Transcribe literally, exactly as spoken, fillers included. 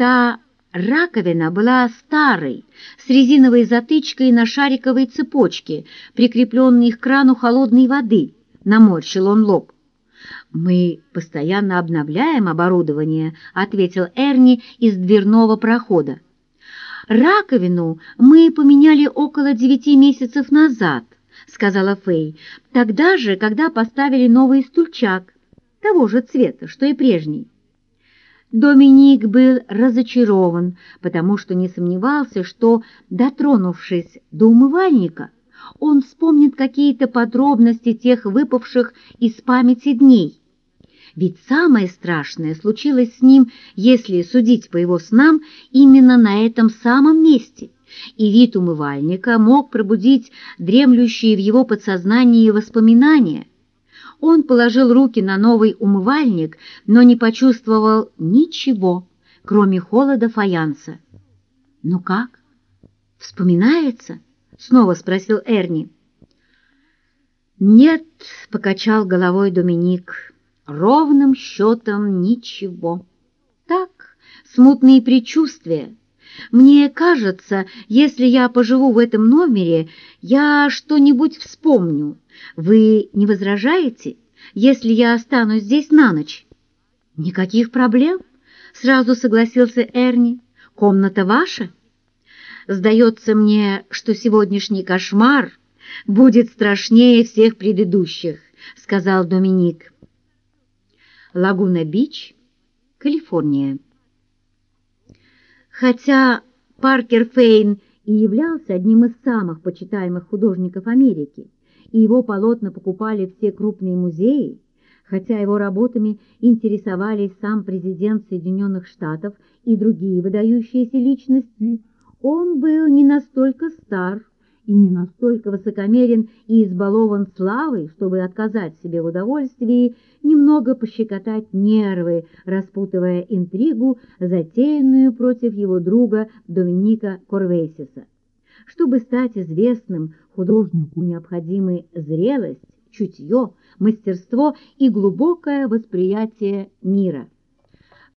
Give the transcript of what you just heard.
Та раковина была старой, с резиновой затычкой на шариковой цепочке, прикрепленной к крану холодной воды. Наморщил он лоб. «Мы постоянно обновляем оборудование», — ответил Эрни из дверного прохода. «Раковину мы поменяли около девяти месяцев назад», — сказала Фэй, «тогда же, когда поставили новый стульчак, того же цвета, что и прежний». Доминик был разочарован, потому что не сомневался, что, дотронувшись до умывальника, он вспомнит какие-то подробности тех выпавших из памяти дней. Ведь самое страшное случилось с ним, если судить по его снам, именно на этом самом месте, и вид умывальника мог пробудить дремлющие в его подсознании воспоминания. Он положил руки на новый умывальник, но не почувствовал ничего, кроме холода фаянса. «Ну как? Вспоминается?» — снова спросил Эрни. «Нет», — покачал головой Доминик, — «ровным счетом ничего. Так, смутные предчувствия. Мне кажется, если я поживу в этом номере, я что-нибудь вспомню. Вы не возражаете, если я останусь здесь на ночь?» «Никаких проблем», — сразу согласился Эрни. «Комната ваша?» «Сдается мне, что сегодняшний кошмар будет страшнее всех предыдущих», — сказал Доминик. Лагуна-Бич, Калифорния. Хотя Паркер Фейн и являлся одним из самых почитаемых художников Америки, и его полотна покупали все крупные музеи, хотя его работами интересовались сам президент Соединенных Штатов и другие выдающиеся личности, он был не настолько стар и не настолько высокомерен и избалован славой, чтобы отказать себе в удовольствии немного пощекотать нервы, распутывая интригу, затеянную против его друга Доминика Корвейсиса. Чтобы стать известным, художнику необходимы зрелость, чутье, мастерство и глубокое восприятие мира.